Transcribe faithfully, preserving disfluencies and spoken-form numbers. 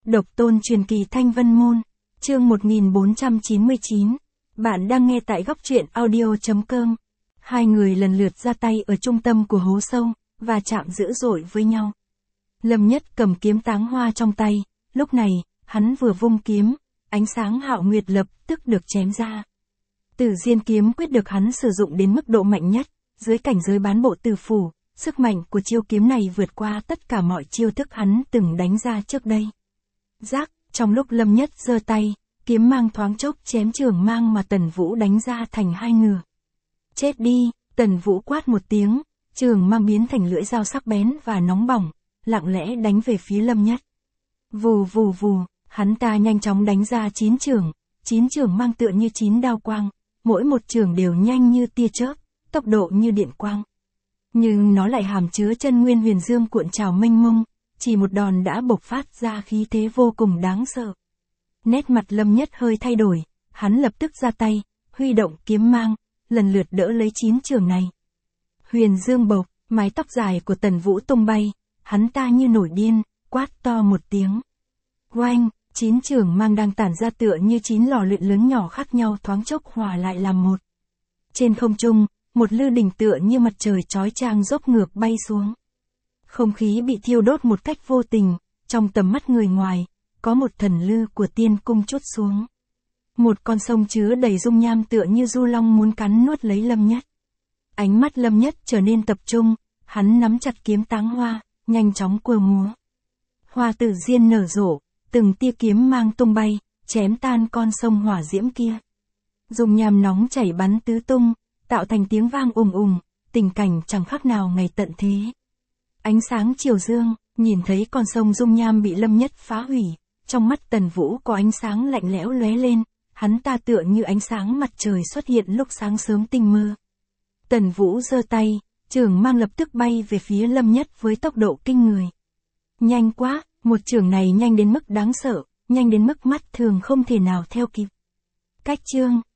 Độc tôn truyền kỳ Thanh Vân Môn, chương một nghìn bốn trăm chín mươi chín. Bạn đang nghe tại góc truyện audio chấm com. Hai người lần lượt ra tay ở trung tâm của hố sâu, và chạm dữ dội với nhau. Lâm Nhất cầm kiếm táng hoa trong tay, lúc này, hắn vừa vung kiếm, ánh sáng hạo nguyệt lập tức được chém ra. Tử Diên kiếm quyết được hắn sử dụng đến mức độ mạnh nhất, dưới cảnh giới bán bộ tử phủ, sức mạnh của chiêu kiếm này vượt qua tất cả mọi chiêu thức hắn từng đánh ra trước đây. Rác, trong lúc Lâm Nhất giơ tay, kiếm mang thoáng chốc chém trường mang mà Tần Vũ đánh ra thành hai nửa. Chết đi, Tần Vũ quát một tiếng, trường mang biến thành lưỡi dao sắc bén và nóng bỏng, lặng lẽ đánh về phía Lâm Nhất. Vù vù vù, hắn ta nhanh chóng đánh ra chín trường, chín trường mang tựa như chín đao quang, mỗi một trường đều nhanh như tia chớp, tốc độ như điện quang. Nhưng nó lại hàm chứa chân nguyên huyền dương cuộn trào mênh mông, chỉ một đòn đã bộc phát ra khí thế vô cùng đáng sợ. Nét mặt Lâm Nhất hơi thay đổi, hắn lập tức ra tay, huy động kiếm mang, lần lượt đỡ lấy chín trường này. Huyền dương bộc, mái tóc dài của Tần Vũ tung bay, hắn ta như nổi điên, quát to một tiếng. Oanh, chín trường mang đang tản ra tựa như chín lò luyện lớn nhỏ khác nhau thoáng chốc hòa lại làm một. Trên không trung, một lư đỉnh tựa như mặt trời chói chang dốc ngược bay xuống. Không khí bị thiêu đốt một cách vô tình, trong tầm mắt người ngoài, có một thần lư của tiên cung trút xuống. Một con sông chứa đầy dung nham tựa như du long muốn cắn nuốt lấy Lâm Nhất. Ánh mắt Lâm Nhất trở nên tập trung, hắn nắm chặt kiếm táng hoa, nhanh chóng quơ múa. Hoa Tử Diên nở rộ, từng tia kiếm mang tung bay, chém tan con sông hỏa diễm kia. Dung nham nóng chảy bắn tứ tung, tạo thành tiếng vang ùng ùng, tình cảnh chẳng khác nào ngày tận thế. Ánh sáng chiều dương, nhìn thấy con sông dung nham bị Lâm Nhất phá hủy, trong mắt Tần Vũ có ánh sáng lạnh lẽo lóe lên, hắn ta tựa như ánh sáng mặt trời xuất hiện lúc sáng sớm tinh mơ. Tần Vũ giơ tay, trường mang lập tức bay về phía Lâm Nhất với tốc độ kinh người. Nhanh quá, một trường này nhanh đến mức đáng sợ, nhanh đến mức mắt thường không thể nào theo kịp. Cách chương,